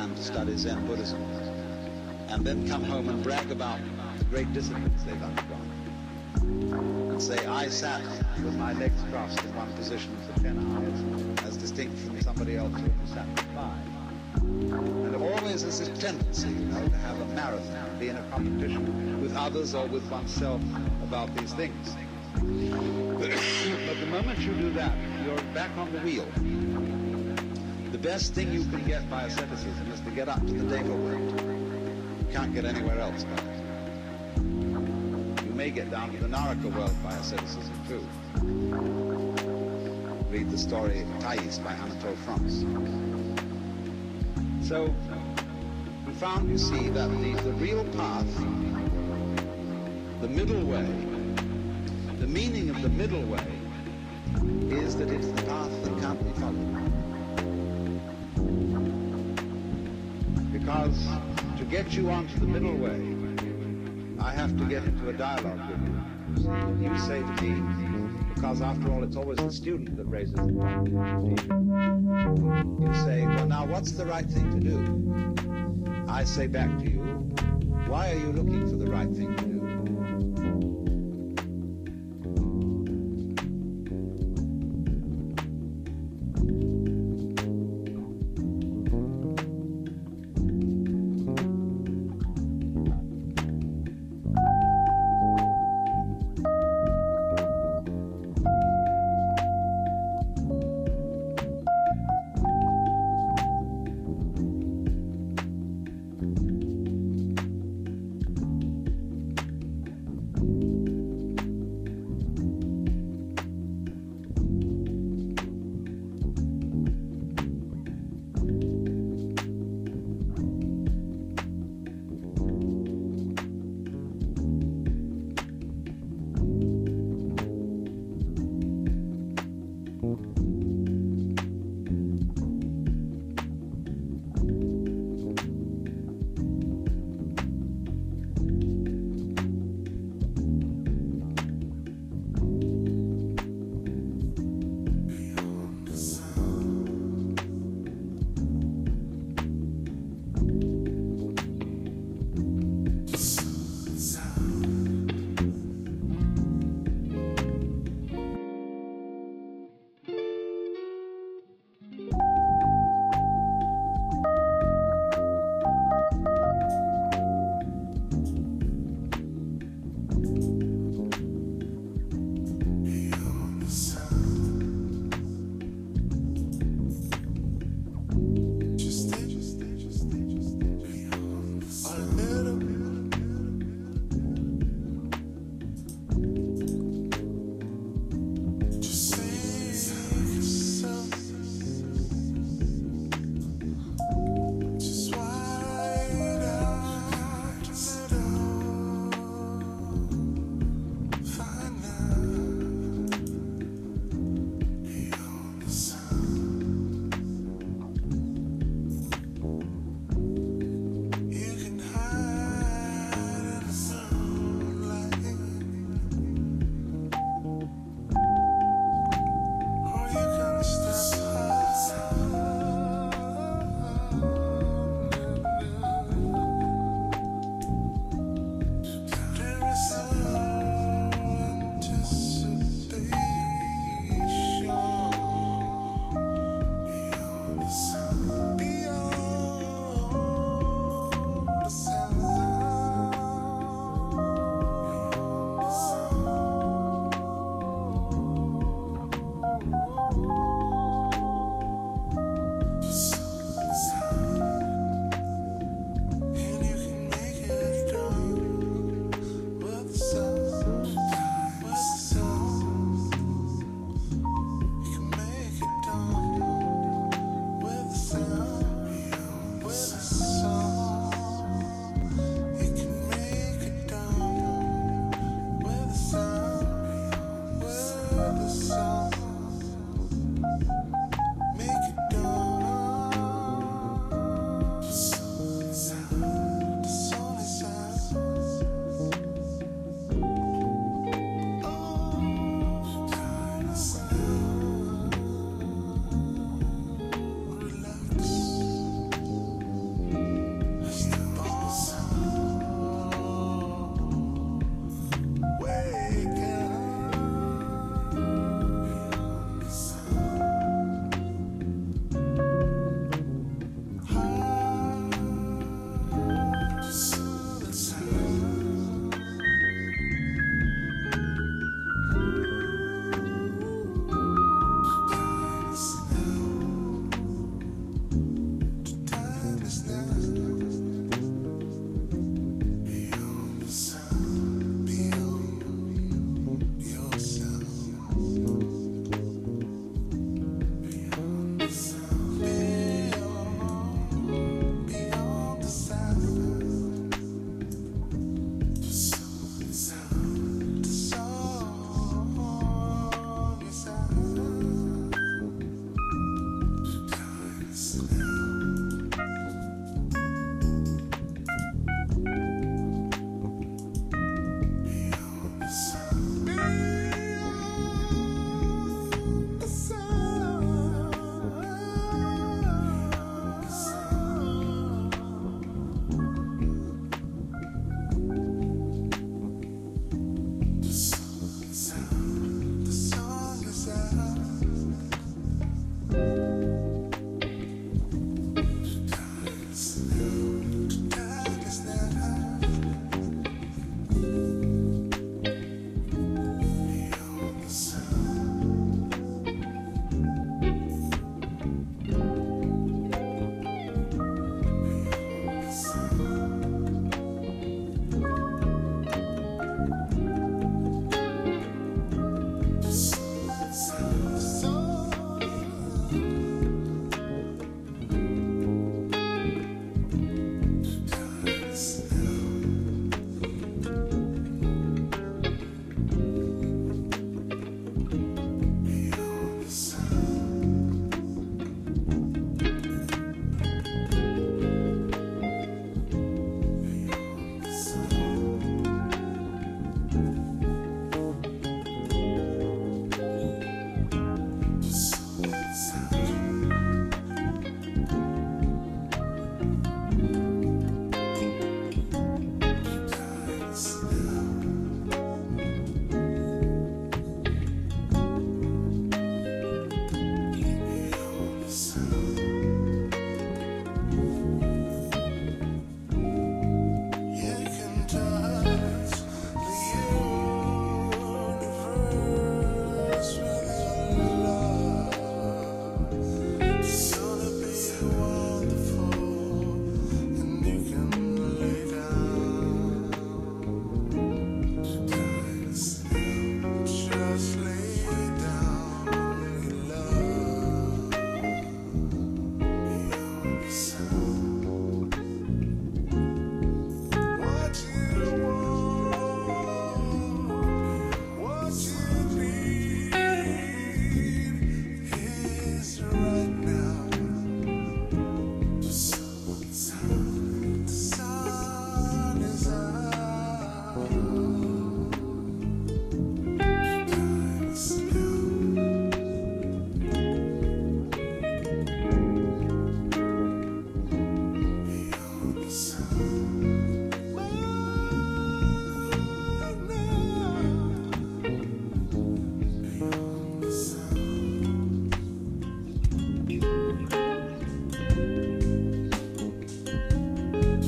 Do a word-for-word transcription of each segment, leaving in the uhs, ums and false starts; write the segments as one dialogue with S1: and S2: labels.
S1: Japan to study Zen Buddhism, and then come home and brag about the great disciplines they've undergone, and say, I sat with my legs crossed in one position for ten hours, as distinct from somebody else who sat for five. And there always is this tendency, you know, to have a marathon, be in a competition with others or with oneself about these things. But the moment you do that, you're back on the wheel. The best thing you can get by asceticism is to get up to the Deva world. You can't get anywhere else by it. You may get down to the Naraka world by asceticism too. Read the story Thais by Anatole France. So, we found, you see, that the, the real path, the middle way, the meaning of the middle way is that it's the path that can't be followed. Because to get you onto the middle way, I have to get into a dialogue with you. See, and you say to me, because after all it's always the student that raises the problem. You say, well now what's the right thing to do? I say back to you, why are you looking for the right thing to do?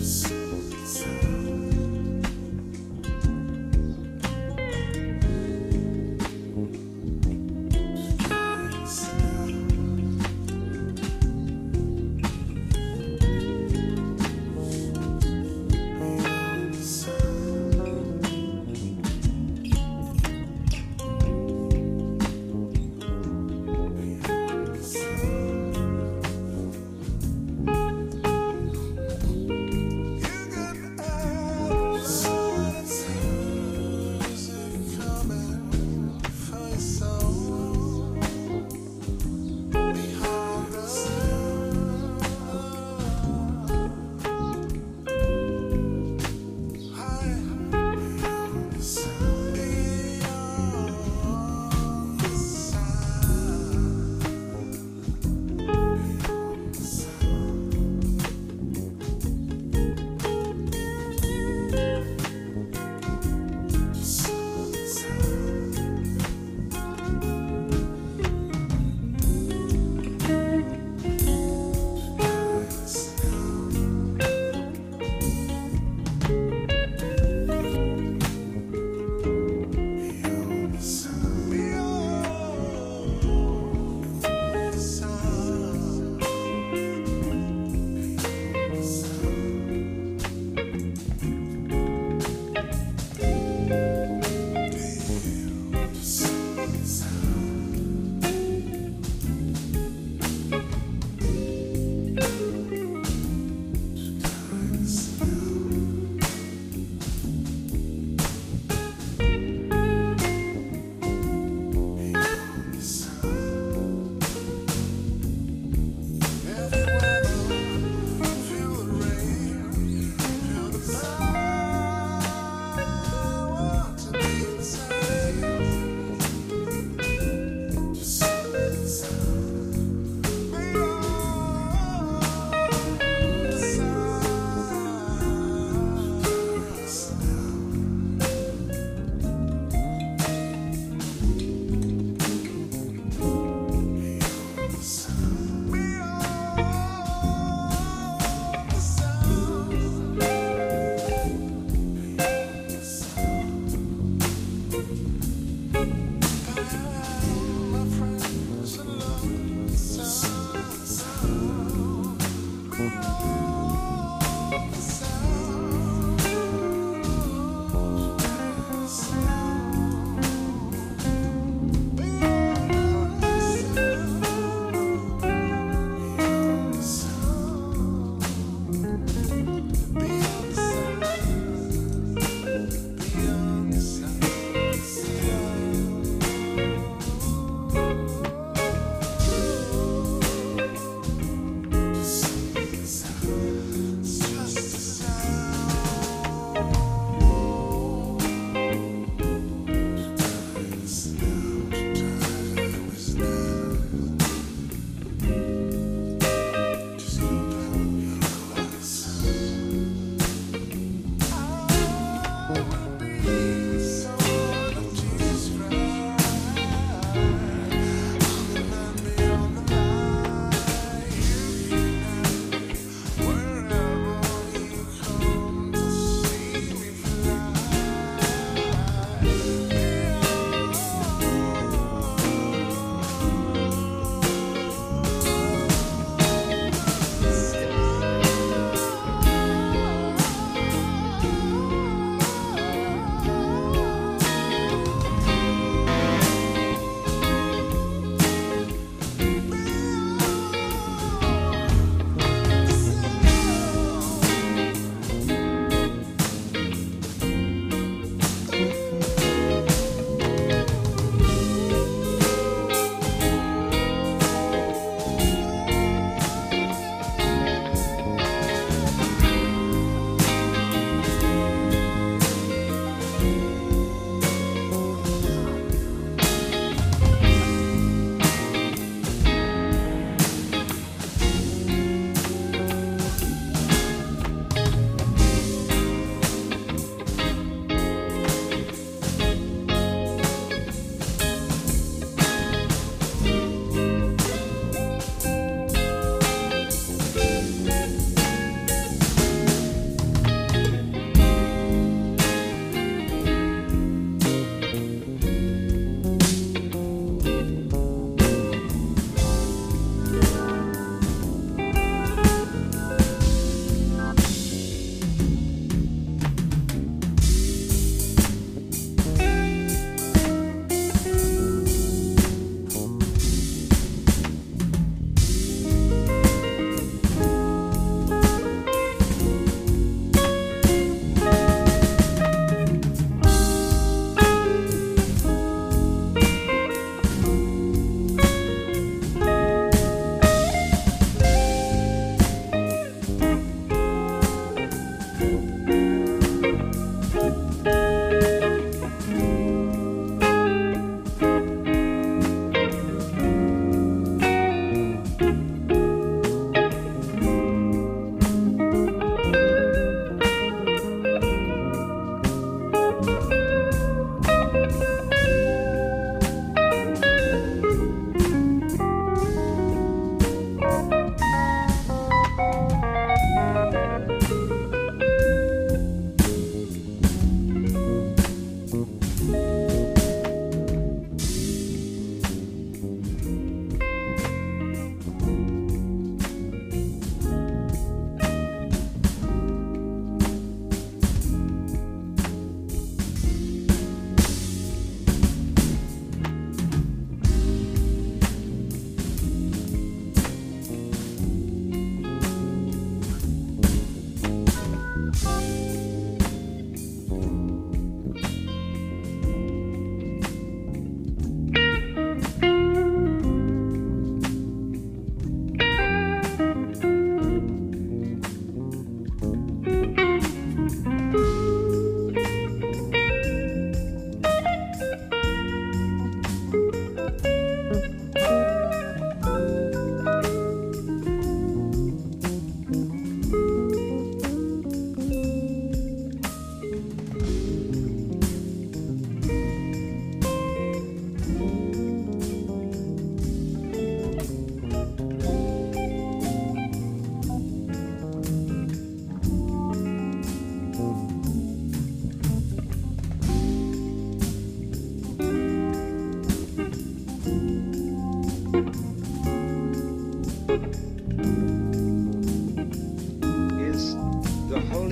S2: Sound.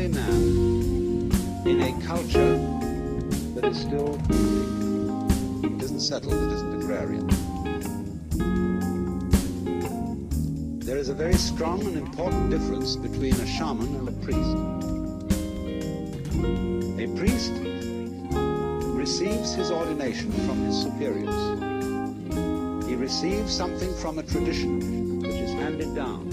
S1: lonely man in a culture that is still, it isn't settled, it isn't agrarian. There is a very strong and important difference between a shaman and a priest. A priest receives his ordination from his superiors. He receives something from a tradition which is handed down.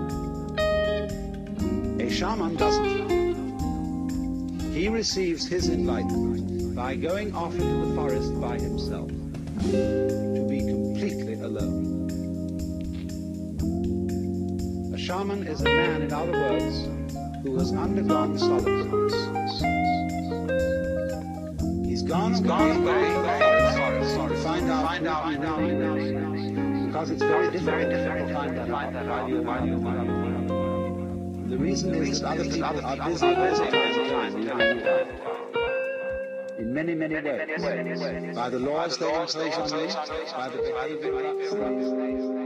S1: A shaman doesn't. He receives his enlightenment by going off into the forest by himself, to be completely alone. A shaman is a man, in other words, who has undergone solitude. He's gone away, gone away to the forest to find out, find out, find out, because it's very difficult to find that out. The reason is that other people are busy all the time, in many, many ways, by the laws they impose on me, by the behavior.